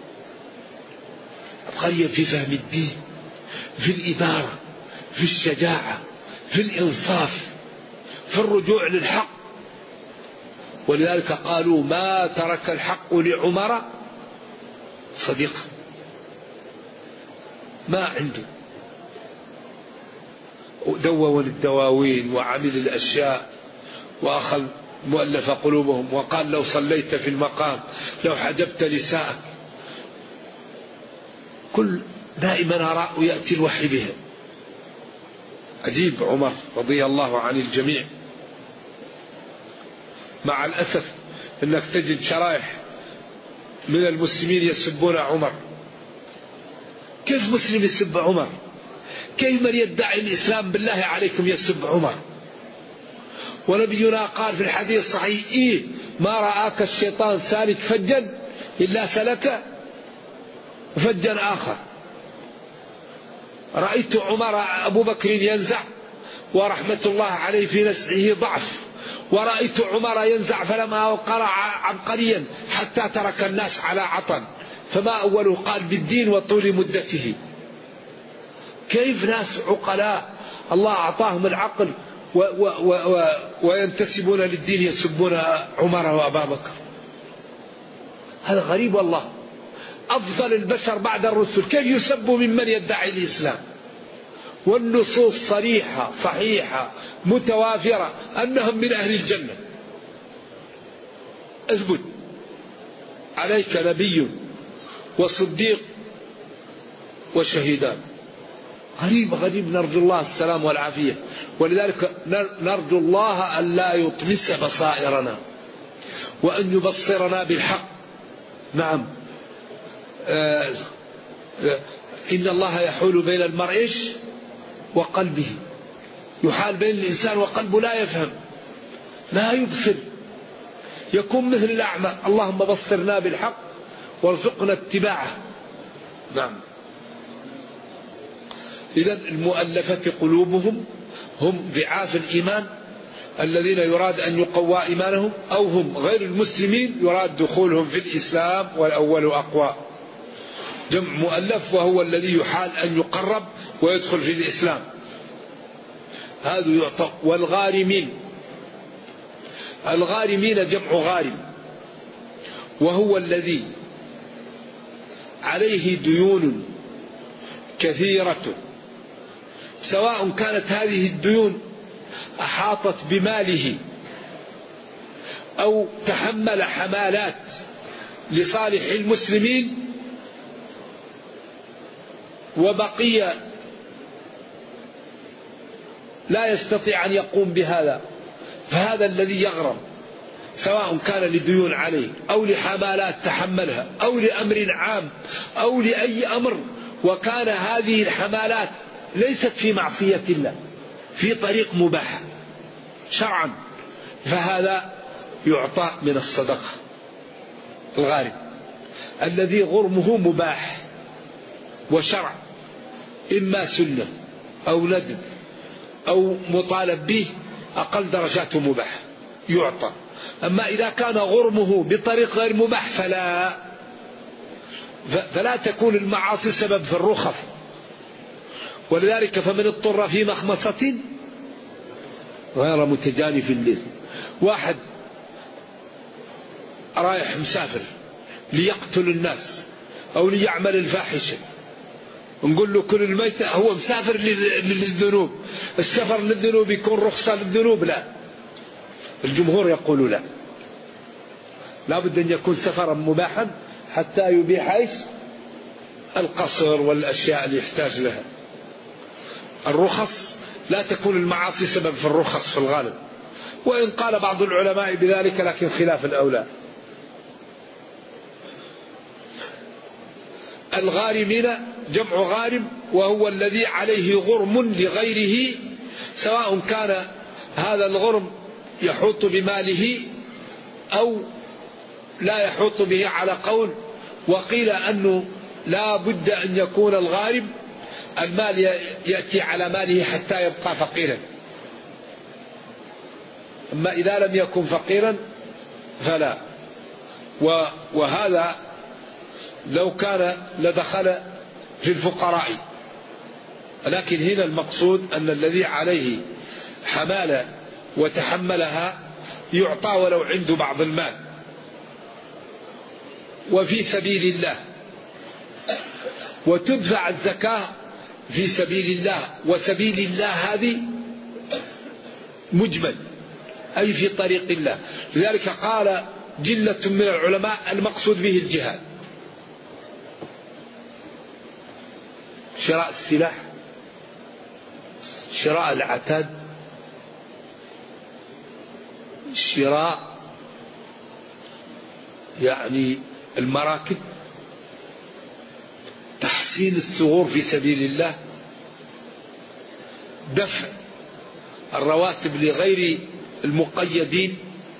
في فهم الدين، في الإدارة، في الشجاعة، في الإنصاف، في الرجوع للحق. ولذلك قالوا: ما ترك الحق لعمر صديقه، ما عنده. دون الدواوين وعمل الأشياء وأخذ مؤلف قلوبهم، وقال: لو صليت في المقام، لو حجبت نساءك. كل دائما أراء يأتي الوحي بها. عجيب عمر رضي الله عن الجميع. مع الأسف أنك تجد شرائح من المسلمين يسبون عمر. كيف مسلم يسب عمر؟ كيف من يدعي الإسلام بالله عليكم يسب عمر؟ ونبينا قال في الحديث الصحيح: ما رآك الشيطان سالك فجا إلا سلك فجا آخر. رأيت عمر أبو بكر ينزع ورحمة الله عليه في نزعه ضعف، ورأيت عمر ينزع فلما وقرع عبقريا حتى ترك الناس على عطن، فما أوله قال بالدين وطول مدته. كيف ناس عقلاء الله أعطاهم العقل وينتسبون للدين يسبون عمر وأبا بكر؟ هذا غريب والله. أفضل البشر بعد الرسل كيف يسبوا ممن يدعي الإسلام؟ والنصوص صريحة صحيحة متوافرة أنهم من أهل الجنة. اثبت عليك نبي وصديق وشهيدان. غريب نرجو الله السلام والعافية. ولذلك نرجو الله أن لا يطمس بصائرنا وأن يبصرنا بالحق. نعم. إن الله يحول بين المرء وقلبه، يحال بين الإنسان وقلبه لا يفهم لا يبصر، يكون مثل الأعمى. اللهم بصرنا بالحق وارزقنا اتباعه. نعم. إذن المؤلفة قلوبهم هم ضعاف الإيمان الذين يراد أن يقوى إيمانهم، أو هم غير المسلمين يراد دخولهم في الإسلام والأول أقوى. جمع مؤلف وهو الذي يحال أن يقرب ويدخل في الإسلام، هذا يعطى. والغارمين، الغارمين جمع غارم وهو الذي عليه ديون كثيرة، سواء كانت هذه الديون أحاطت بماله أو تحمل حمالات لصالح المسلمين وبقي لا يستطيع أن يقوم بهذا، فهذا الذي يغرم، سواء كان لديون عليه أو لحمالات تحملها أو لأمر عام أو لأي أمر، وكان هذه الحمالات ليست في معصية الله، في طريق مباح شرعا، فهذا يعطى من الصدقة. الغارم الذي غرمه مباح وشرع، إما سنة أو ندب أو مطالب به، أقل درجاته مباح يعطى. أما إذا كان غرمه بطريق غير مباح فلا تكون المعاصي سبب في الرخص. ولذلك فمن اضطر في مخمصة غير متجانف للإثم. واحد رايح مسافر ليقتل الناس أو ليعمل الفاحشة، نقول له كل الميت، هو مسافر للذنوب. السفر للذنوب يكون رخصة للذنوب؟ لا، الجمهور يقول لا، لا بد أن يكون سفرا مباحا حتى يبيح ايش؟ القصر والأشياء اللي يحتاج لها. الرخص لا تكون المعاصي سبب في الرخص في الغالب، وإن قال بعض العلماء بذلك لكن خلاف الأولى. الغارمين جمع غارم وهو الذي عليه غرم لغيره، سواء كان هذا الغرم يحوط بماله أو لا يحوط به على قول. وقيل أنه لا بد أن يكون الغارم المال يأتي على ماله حتى يبقى فقيرا، أما إذا لم يكن فقيرا فلا. وهذا لو كان لدخل في الفقراء، لكن هنا المقصود أن الذي عليه حمالة وتحملها يعطى ولو عنده بعض المال. وفي سبيل الله، وتدفع الزكاة في سبيل الله، وسبيل الله هذه مجمل أي في طريق الله. لذلك قال جلة من العلماء المقصود به الجهاد، شراء السلاح، شراء العتاد، شراء يعني المراكب، تحسين الثغور في سبيل الله، دفع الرواتب لغير المقيدين.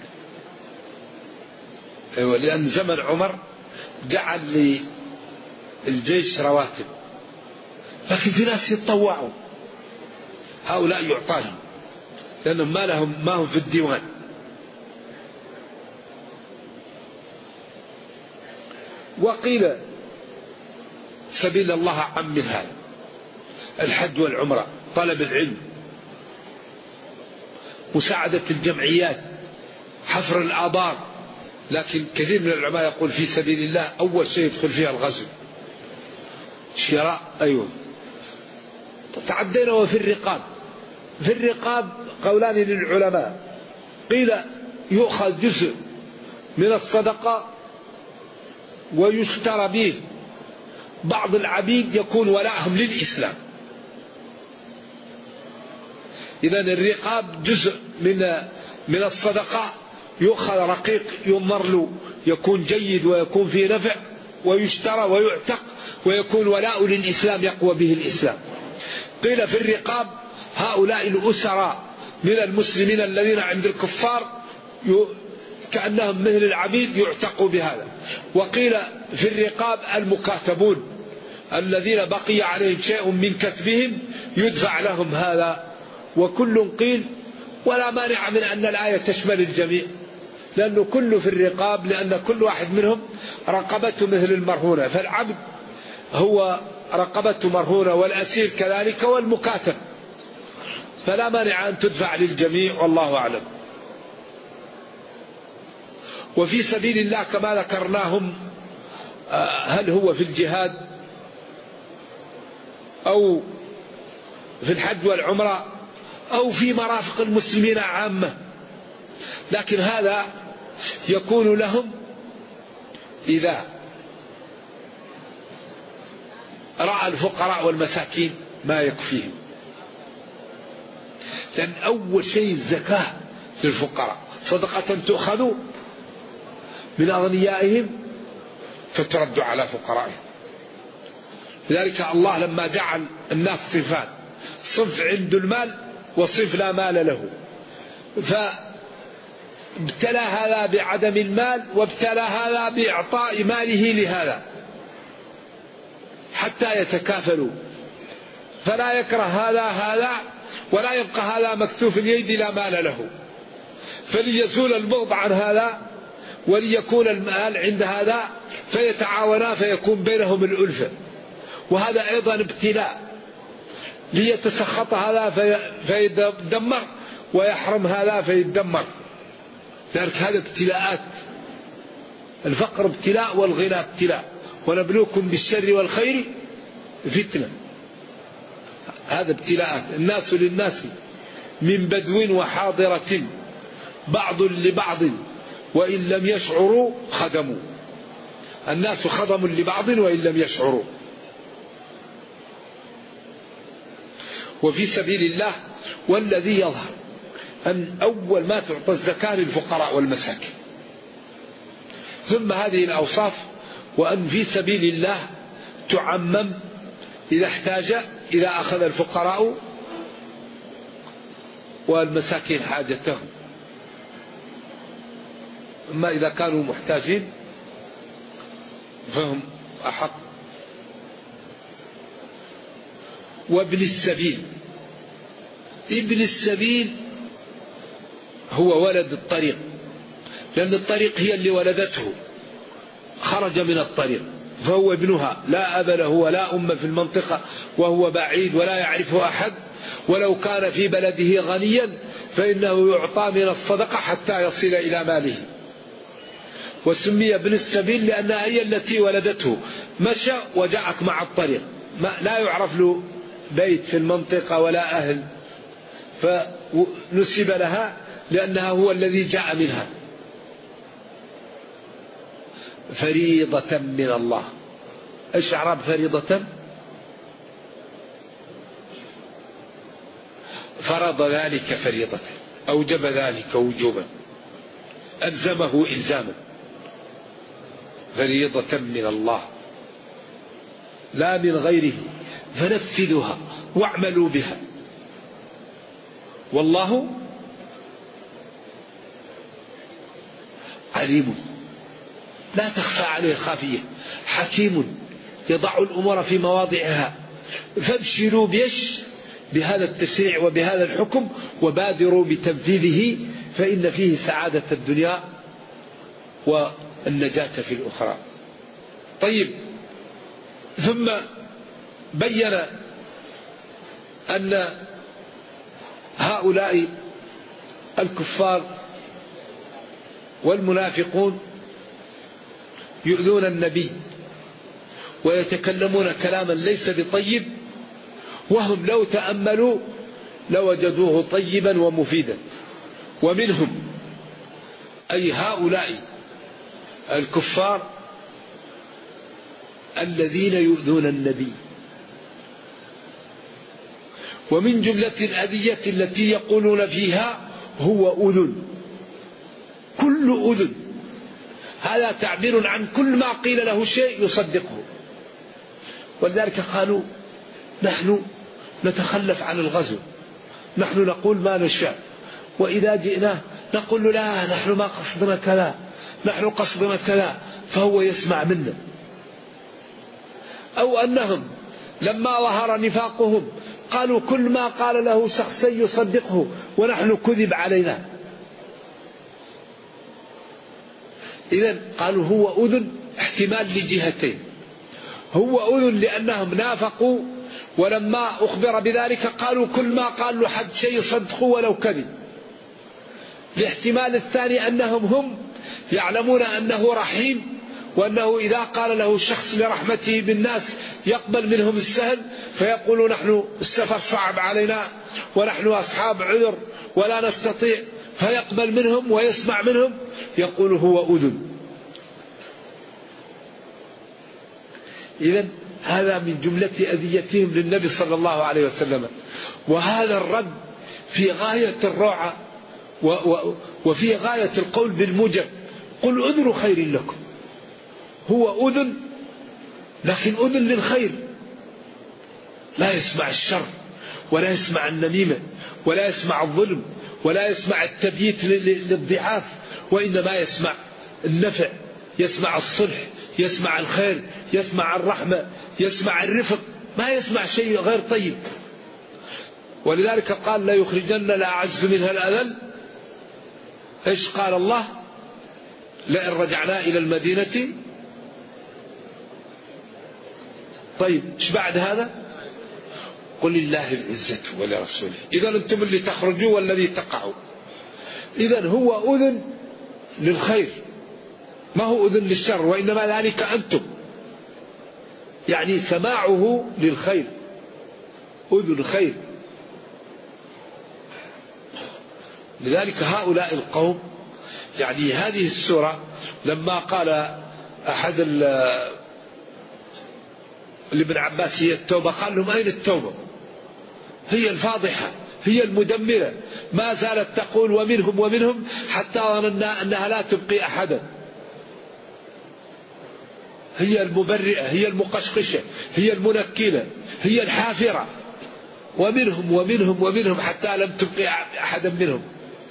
لأن زمن عمر جعل للجيش رواتب، لكن في ناس يتطوعوا، هؤلاء يعطاهم لأنهم ما هم في الديوان. وقيل سبيل الله عم من هذا: الحج والعمرة، طلب العلم، مساعدة الجمعيات، حفر الآبار. لكن كثير من العلماء يقول في سبيل الله أول شيء يدخل فيها الغزو، شراء. أيوه. تعدينا. وفي الرقاب، في الرقاب قولان للعلماء: قيل يؤخذ جزء من الصدقة ويشترى به بعض العبيد يكون ولاءهم للإسلام. إذن الرقاب جزء من الصدقة، يؤخذ رقيق ينظر له يكون جيد ويكون فيه نفع، ويشترى ويعتق ويكون ولاء للإسلام يقوى به الإسلام. قيل في الرقاب هؤلاء الأسرى من المسلمين الذين عند الكفار كأنهم مثل العبيد يعتقوا بهذا. وقيل في الرقاب المكاتبون الذين بقي عليهم شيء من كتبهم يدفع لهم هذا. وكل قيل، ولا مانع من أن الآية تشمل الجميع، لأنه كله في الرقاب، لأن كل واحد منهم رقبته مثل المرهونة، فالعبد هو رقبته مرهونة والأسير كذلك والمكاتب، فلا مانع أن تدفع للجميع، والله أعلم. وفي سبيل الله كما ذكرناهم، هل هو في الجهاد أو في الحج والعمرة أو في مرافق المسلمين عامة، لكن هذا يكون لهم إذا رأى الفقراء والمساكين ما يكفيهم. لأن أول شيء الزكاة للفقراء، صدقة تؤخذ من أغنيائهم فترد على فقرائهم. لذلك الله لما جعل الناس صنفان: صنف عنده المال وصنف لا مال له، فابتلى هذا بعدم المال وابتلى هذا بإعطاء ماله لهذا حتى يتكافلوا، فلا يكره هذا ولا يبقى هذا مكتوف اليد لا مال له، فليزول البغض عن هذا وليكون المال عند هذا فيتعاونا فيكون بينهم الألفة. وهذا أيضا ابتلاء، ليتسخط هذا فيدمر ويحرم هذا فيدمر. لذلك هذا ابتلاءات، الفقر ابتلاء والغنى ابتلاء، ونبلوكم بالشر والخير فتنة. هذا ابتلاءات. الناس للناس من بدو وحاضرة بعض لبعض وإن لم يشعروا خدموا. الناس خدم لبعض وإن لم يشعروا. وفي سبيل الله، والذي يظهر أن أول ما تعطى الزكاة للفقراء والمساكين، ثم هذه الأوصاف، وأن في سبيل الله تعمم إذا احتاج، إذا أخذ الفقراء والمساكين حاجتهم، أما إذا كانوا محتاجين فهم أحق. وابن السبيل، ابن السبيل هو ولد الطريق، لأن الطريق هي اللي ولدته، خرج من الطريق فهو ابنها، لا أب له ولا أم في المنطقة وهو بعيد ولا يعرفه أحد، ولو كان في بلده غنيا فإنه يعطى من الصدقة حتى يصل إلى ماله. وسمي ابن السبيل لأنها هي التي ولدته، مشى وجاءك مع الطريق، لا يعرف له بيت في المنطقة ولا أهل، فنسب لها لأنها هو الذي جاء منها. فريضة من الله. ايش اعراب فريضة؟ فرض ذلك فريضة، أوجب ذلك وجوبا، ألزمه إلزاما. فريضة من الله لا من غيره، فنفذوها واعملوا بها، والله عليم لا تخفى عليه خافية، حكيم يضع الأمور في مواضعها، فابشروا بهذا التشريع وبهذا الحكم وبادروا بتنفيذه، فإن فيه سعادة الدنيا والنجاة في الأخرى. طيب، ثم بين أن هؤلاء الكفار والمنافقون يؤذون النبي ويتكلمون كلاما ليس بطيب، وهم لو تأملوا لوجدوه طيبا ومفيدا. ومنهم أي هؤلاء الكفار الذين يؤذون النبي. ومن جملة الأذية التي يقولون فيها هو أذن، كل أذن، هذا تعبير عن كل ما قيل له شيء يصدقه. ولذلك قالوا نحن نتخلف عن الغزو، نحن نقول ما نشاء، وإذا جئناه نقول له لا نحن ما قصدنا كذا، نحن قصدنا كذا، فهو يسمع منا. أو أنهم لما ظهر نفاقهم قالوا كل ما قال له شخص يصدقه ونحن كذب علينا. إذن قالوا هو أذن احتمال لجهتين، هو أذن لأنهم نافقوا ولما أخبر بذلك قالوا كل ما قال له حد شيء يصدقه ولو كذب. الاحتمال الثاني أنهم هم يعلمون أنه رحيم، وأنه إذا قال له شخص لرحمته بالناس يقبل منهم السهل، فيقولوا نحن السفر صعب علينا ونحن أصحاب عذر ولا نستطيع، فيقبل منهم ويسمع منهم، يقول هو أذن. إذن هذا من جملة أذيتهم للنبي صلى الله عليه وسلم. وهذا الرد في غاية الروعة وفي غاية القول بالموجب، قل أذن خير لكم. هو أذن لكن أذن للخير، لا يسمع الشر ولا يسمع النميمة ولا يسمع الظلم ولا يسمع التبييت للضعاف، وإنما يسمع النفع، يسمع الصلح، يسمع الخير، يسمع الرحمة، يسمع الرفق، ما يسمع شيء غير طيب. ولذلك قال لا يخرجن الأعز منها الأذل. إيش قال الله؟ لئن رجعنا إلى المدينة. طيب إيش بعد هذا؟ قل لله العزة ولرسوله. إذا أنتم اللي تخرجوا والذي تقعوا. إذا هو أذن للخير ما هو أذن للشر، وإنما ذلك أنتم، يعني سماعه للخير، أذن خير. لذلك هؤلاء القوم، يعني هذه السورة لما قال أحد لابن عباس هي التوبة، قال لهم أين التوبة؟ هي الفاضحة، هي المدمرة، ما زالت تقول ومنهم ومنهم حتى ظننا أنها لا تبقي أحدا. هي المبرئة، هي المقشقشة، هي المنكلة، هي الحافرة، ومنهم ومنهم ومنهم حتى لم تبقي أحدا منهم.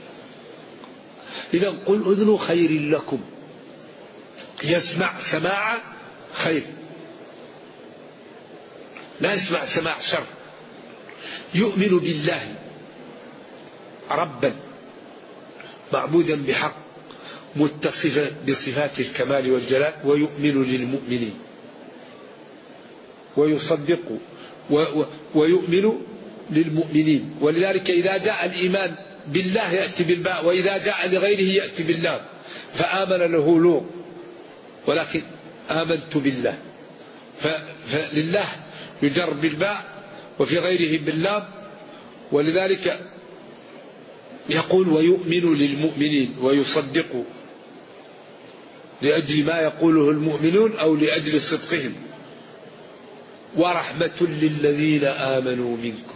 إذا قل أذن خير لكم، يسمع سماع خير، لا يسمع سماع شر. يؤمن بالله ربا معبودا بحق متصفا بصفات الكمال والجلال، ويؤمن للمؤمنين ويصدق ويؤمن للمؤمنين. ولذلك إذا جاء الإيمان بالله يأتي بالباء، وإذا جاء لغيره يأتي بالله. فآمن له لوط، ولكن آمنت بالله، فلله يجر بالباء وفي غيره باللام. ولذلك يقول ويؤمن للمؤمنين ويصدق لأجل ما يقوله المؤمنون أو لأجل صدقهم. ورحمة للذين آمنوا منكم،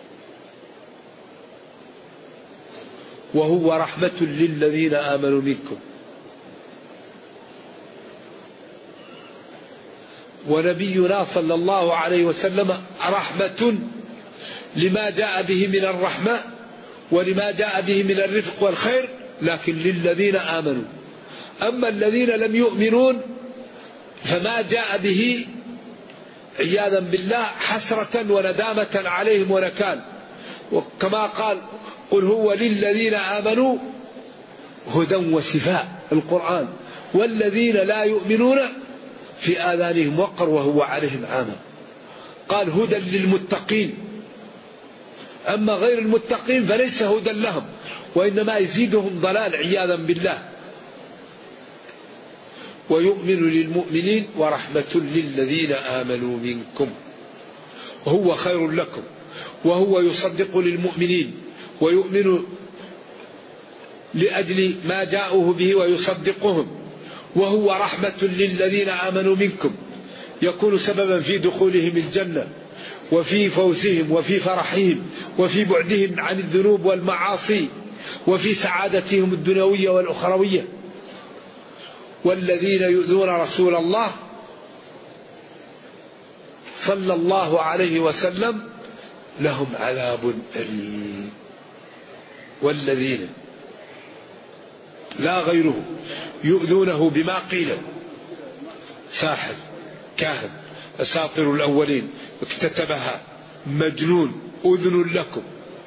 وهو رحمة للذين آمنوا منكم. ونبينا صلى الله عليه وسلم رحمة لما جاء به من الرحمة ولما جاء به من الرفق والخير، لكن للذين آمنوا. أما الذين لم يؤمنون فما جاء به عياذا بالله حسرة وندامة عليهم ونكال. وكما قال قل هو للذين آمنوا هدى وشفاء القرآن، والذين لا يؤمنون في آذانهم وقر وهو عليهم عامى. قال هدى للمتقين، أما غير المتقين فليس هدى لهم، وإنما يزيدهم ضلال عياذا بالله. ويؤمن للمؤمنين ورحمة للذين آمنوا منكم وهو خير لكم. وهو يصدق للمؤمنين ويؤمن لأجل ما جاءوه به ويصدقهم، وهو رحمة للذين آمنوا منكم، يكون سببا في دخولهم الجنة وفي فوزهم وفي فرحهم وفي بعدهم عن الذنوب والمعاصي وفي سعادتهم الدنيوية والأخروية. والذين يؤذون رسول الله صلى الله عليه وسلم لهم عذاب أليم. والذين لا غيره يؤذونه بما قيل ساحر كاهن أساطير الأولين اكتتبها مجنون أذن لكم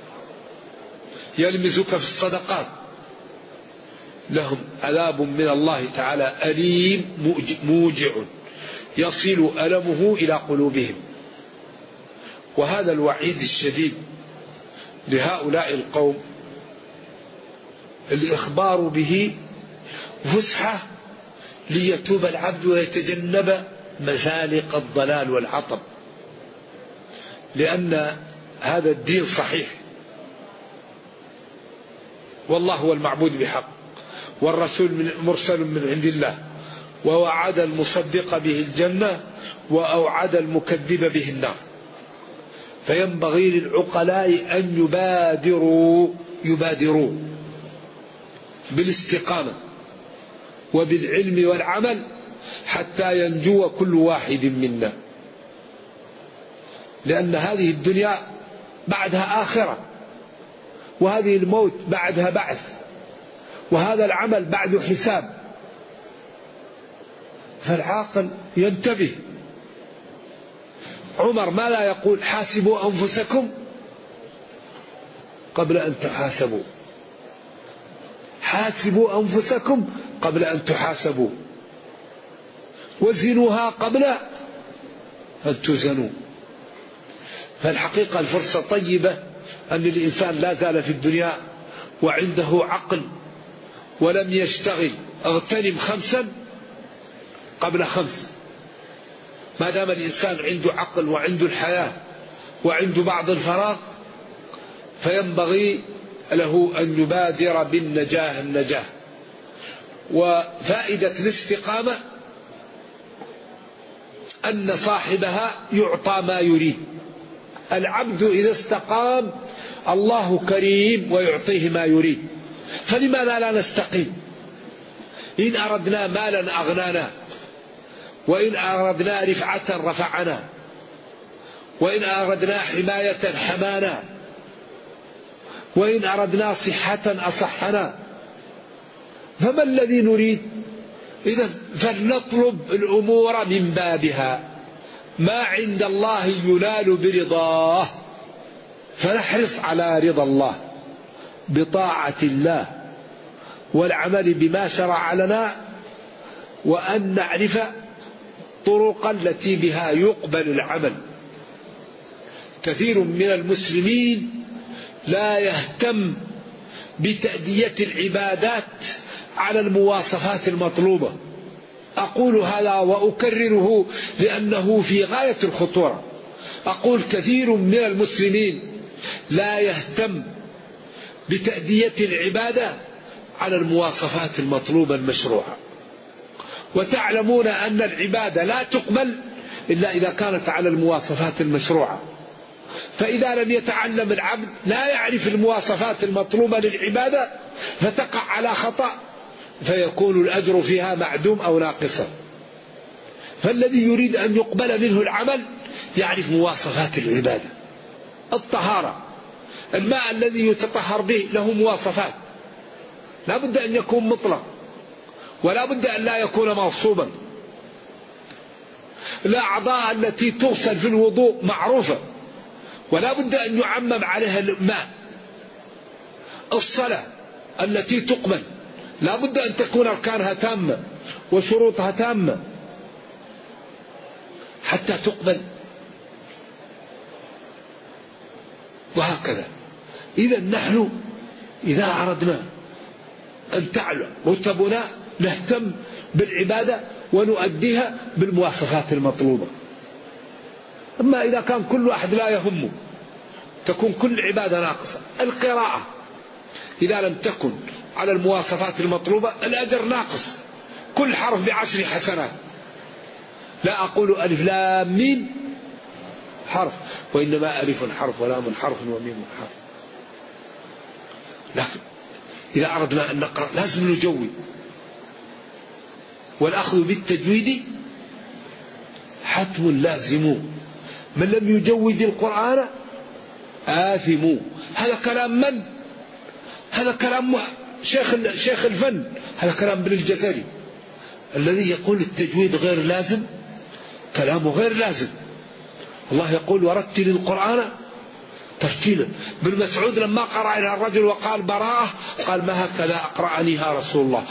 يلمزك في الصدقات، لهم عذاب من الله تعالى أليم موجع يصل ألمه إلى قلوبهم. وهذا الوعيد الشديد لهؤلاء القوم الإخبار به فسحة ليتوب العبد ويتجنب مزالق الضلال والعطب، لأن هذا الدين صحيح، والله هو المعبود بحق، والرسول مرسل من عند الله، ووعد المصدق به الجنة وأوعد المكذب به النار. فينبغي للعقلاء أن يبادروا بالاستقامة وبالعلم والعمل حتى ينجو كل واحد منا، لأن هذه الدنيا بعدها آخرة، وهذه الموت بعدها بعث، وهذا العمل بعد حساب. فالعاقل ينتبه. عمر ما لا يقول حاسبوا أنفسكم قبل أن تحاسبوا، حاسبوا أنفسكم قبل أن تحاسبوا، وزنوها قبل أن تزنوا. فالحقيقة الفرصة طيبة أن الإنسان لا زال في الدنيا وعنده عقل ولم يشتغل. اغتنم 5 قبل 5. ما دام الإنسان عنده عقل وعنده الحياة وعنده بعض الفراغ فينبغي له أن يبادر النجاة. وفائدة الاستقامة أن صاحبها يعطى ما يريد. العبد إذا استقام الله كريم ويعطيه ما يريد، فلماذا لا نستقيم؟ إن أردنا مالا أغنانا، وإن أردنا رفعة رفعنا، وإن أردنا حماية حمانا، وإن أردنا صحة أصحنا. فما الذي نريد؟ إذن فلنطلب الأمور من بابها، ما عند الله ينال برضاه، فنحرص على رضا الله بطاعة الله والعمل بما شرع لنا، وأن نعرف طرقا التي بها يقبل العمل. كثير من المسلمين لا يهتم بتأدية العبادات على المواصفات المطلوبة. أقول هذا وأكرره لأنه في غاية الخطورة. أقول كثير من المسلمين لا يهتم بتأدية العبادة على المواصفات المطلوبة المشروعة. وتعلمون أن العبادة لا تقبل إلا إذا كانت على المواصفات المشروعة. فإذا لم يتعلم العبد لا يعرف المواصفات المطلوبة للعبادة فتقع على خطأ، فيكون الأجر فيها معدوم أو ناقصا. فالذي يريد أن يقبل منه العمل يعرف مواصفات العبادة. الطهارة، الماء الذي يتطهر به له مواصفات، لا بد أن يكون مطلق، ولا بد أن لا يكون مغصوبا. الأعضاء التي توصل في الوضوء معروفة ولا بد أن يعمم عليها الماء. الصلاة التي تقبل لا بد أن تكون أركانها تامة وشروطها تامة حتى تقبل، وهكذا. إذا نحن إذا أردنا أن تعلى رتبنا نهتم بالعبادة ونؤديها بالمواصفات المطلوبة. أما إذا كان كل واحد لا يهمه تكون كل عبادة ناقصة. القراءة إذا لم تكن على المواصفات المطلوبة الأجر ناقص، كل حرف ب10 حسنات. لا أقول ألف لام ميم حرف، وإنما ألف حرف ولام حرف وميم حرف. لكن إذا أردنا أن نقرأ لازم نجود، والأخذ بالتجويد حتم لازم، من لم يجود القرآن آثم. هذا كلام من؟ هذا كلام شيخ الفن، هذا كلام ابن الجزري الذي يقول التجويد غير لازم، كلامه غير لازم. الله يقول ورتل القرآن ترتيلا. ابن مسعود لما قرأ إلى الرجل وقال براءة قال ما هكذا أقرأنيها رسول الله،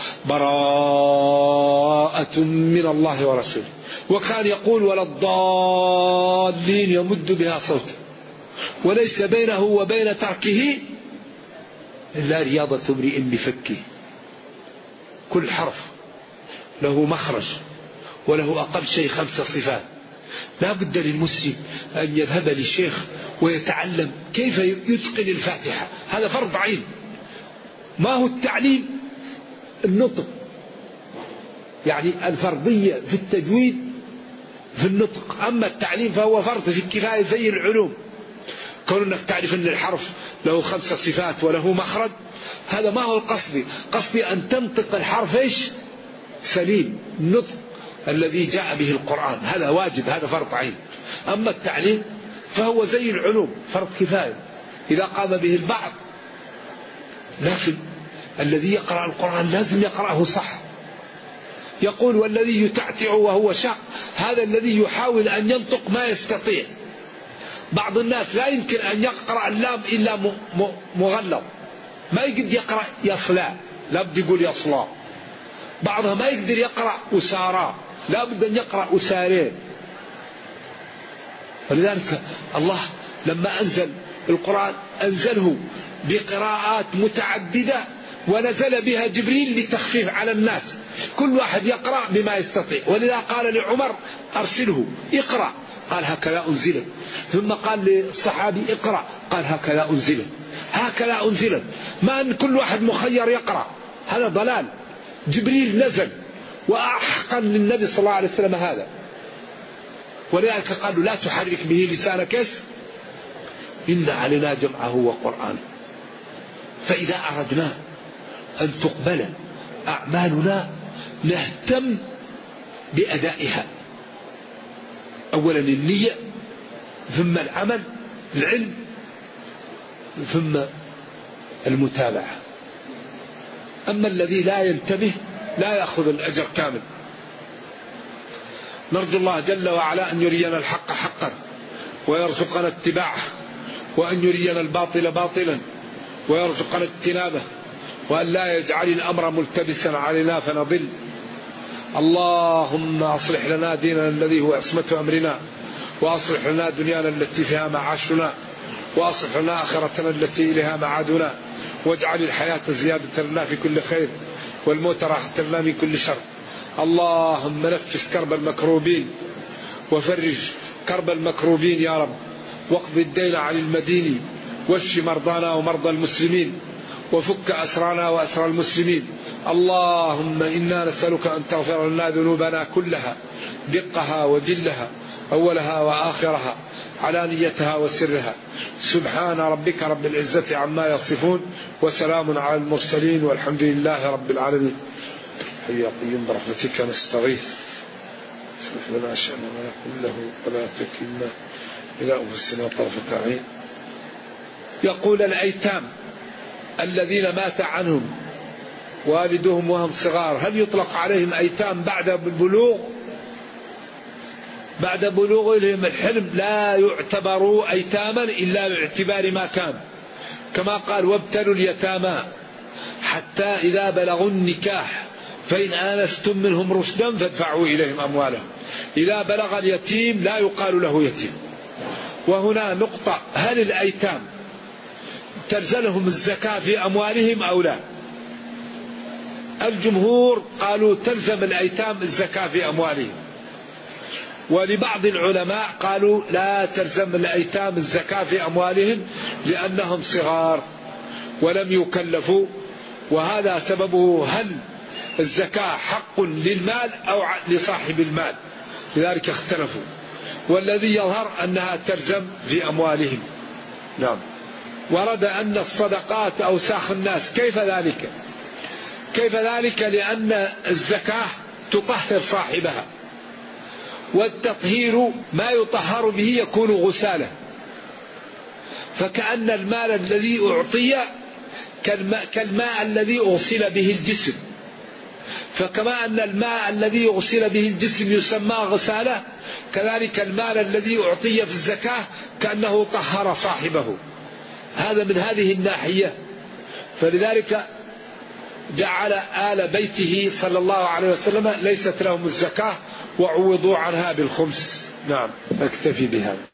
براءة من الله ورسوله. وكان يقول ولا الضالين يمد بها صوته، وليس بينه وبين تركه إلا رياضة امرئ بفكه. كل حرف له مخرج وله أقل شيء 5 صفات. لا بد للمسلم أن يذهب للشيخ ويتعلم كيف يتقن الفاتحة، هذا فرض عين. ما هو التعليم؟ النطق، يعني الفرضية في التجويد في النطق، أما التعليم فهو فرض في الكفاية زي العلوم. كون أنك تعرف أن الحرف له 5 صفات وله مخرج، هذا ما هو القصد. قصدي أن تنطق الحرف إيش؟ سليم، النطق الذي جاء به القرآن، هذا واجب، هذا فرض عين. أما التعليم فهو زي العلوم فرض كفاية إذا قام به البعض. لكن الذي يقرأ القرآن لازم يقرأه صح. يقول والذي يتعتع وهو شاق، هذا الذي يحاول أن ينطق ما يستطيع. بعض الناس لا يمكن أن يقرأ اللام إلا مغلظ، ما يقدر يقرأ يصلى، لا بد يقول يصلى. بعضها ما يقدر يقرأ أسارى، لا بد أن يقرأ أسارين. ولذلك الله لما أنزل القرآن أنزله بقراءات متعددة، ونزل بها جبريل لتخفيف على الناس، كل واحد يقرأ بما يستطيع. ولذا قال لعمر أرسله اقرأ، قال هكذا أنزلت. ثم قال للصحابي اقرأ، قال هكذا أنزلت. هكذا أنزلت، ما أن كل واحد مخير يقرأ، هذا ضلال. جبريل نزل وأحقا للنبي صلى الله عليه وسلم هذا. ولذلك قالوا لا تحرك به لسانك إن علينا جمعه وقرآنه. فإذا أردنا أن تقبل أعمالنا نهتم بأدائها، أولا النية، ثم العمل، العلم، ثم المتابعة. أما الذي لا ينتبه لا يأخذ الأجر كامل. نرجو الله جل وعلا أن يرينا الحق حقا ويرزقنا اتباعه، وأن يرينا الباطل باطلا ويرزقنا اجتنابه، وأن لا يجعل الأمر ملتبسا علينا فنضل. اللهم أصلح لنا ديننا الذي هو عصمة أمرنا، وأصلح لنا دنيانا التي فيها معاشنا، وأصلح لنا آخرتنا التي إليها معادنا، واجعل الحياة زيادة لنا في كل خير والموت راحة لنا من كل شر. اللهم نفس كرب المكروبين وفرج كرب المكروبين يا رب، واقض الدين عن المدين، واشف مرضانا ومرضى المسلمين، وفك أسرانا وأسرى المسلمين. اللهم إنا نسألك أن تغفر لنا ذنوبنا كلها، دقها وجلها، أولها وآخرها، علانيتها وسرها. سبحان ربك رب العزة عما يصفون، وسلام على المرسلين، والحمد لله رب العالمين. حي قيوم برحمتك نستغيث، اصلح لنا شأننا كله ولا تكلنا إلى أنفسنا طرفة عين. يقول الأيتام الذين مات عنهم والدهم وهم صغار، هل يطلق عليهم أيتام بعد البلوغ بعد بلوغهم الحلم لا يعتبروا أيتاما إلا باعتبار ما كان، كما قال وابتلوا اليتامى حتى إذا بلغوا النكاح فإن آنستم منهم رشدا فادفعوا إليهم أموالهم. إذا بلغ اليتيم لا يقال له يتيم. وهنا نقطة: هل الأيتام تلزمهم الزكاة في أموالهم أو لا؟ الجمهور قالوا تلزم الأيتام الزكاة في أموالهم، ولبعض العلماء قالوا لا تلزم الأيتام الزكاة في أموالهم لأنهم صغار ولم يكلفوا. وهذا سببه هل الزكاة حق للمال أو لصاحب المال، لذلك اختلفوا، والذي يظهر أنها تلزم في أموالهم. نعم. ورد أن الصدقات أوساخ الناس. كيف ذلك؟ كيف ذلك؟ لأن الزكاة تطهر صاحبها، والتطهير ما يطهر به يكون غسالة، فكأن المال الذي أعطي كالماء الذي أغسل به الجسم، فكما أن الماء الذي أغسل به الجسم يسمى غسالة، كذلك المال الذي أعطي في الزكاة كأنه طهر صاحبه. هذا من هذه الناحية. فلذلك جعل آل بيته صلى الله عليه وسلم ليست لهم الزكاة وعوضوا عنها بالخمس. نعم، أكتفي بهذا.